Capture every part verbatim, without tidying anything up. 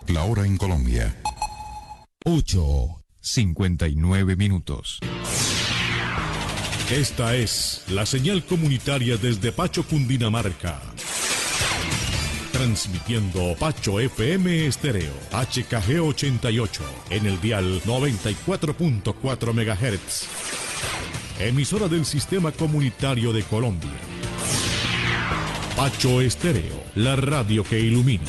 La hora en Colombia. ocho cincuenta y nueve minutos. Esta es la señal comunitaria desde Pacho, Cundinamarca. Transmitiendo Pacho F M Estéreo, H K G ochenta y ocho, en el dial noventa y cuatro punto cuatro megahertz. Emisora del Sistema Comunitario de Colombia. Pacho Estéreo, la radio que ilumina.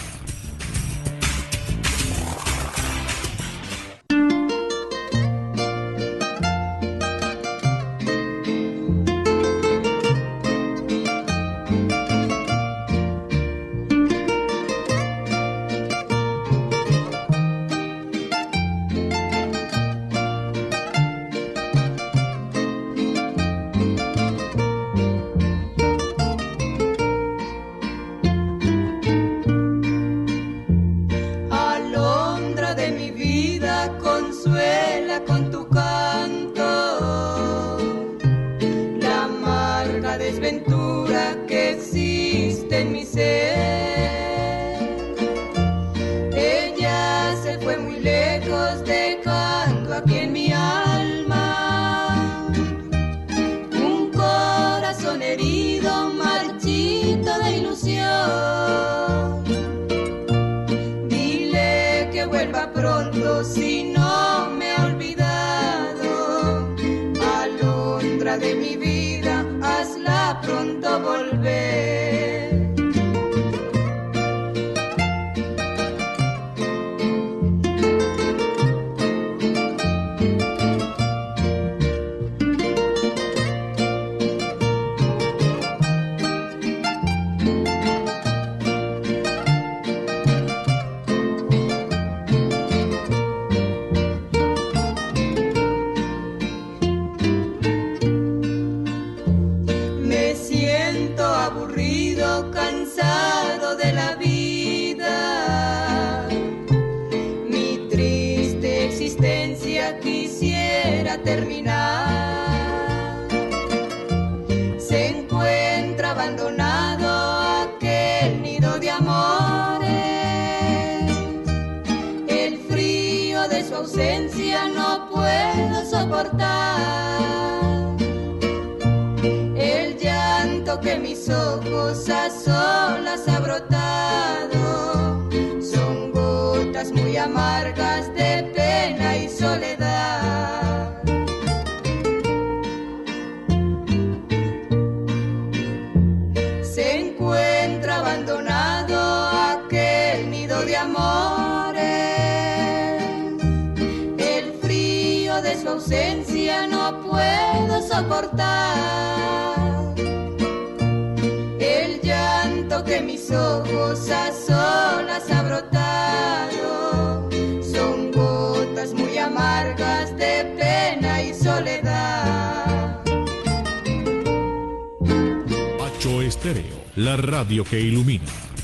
La radio que ilumina.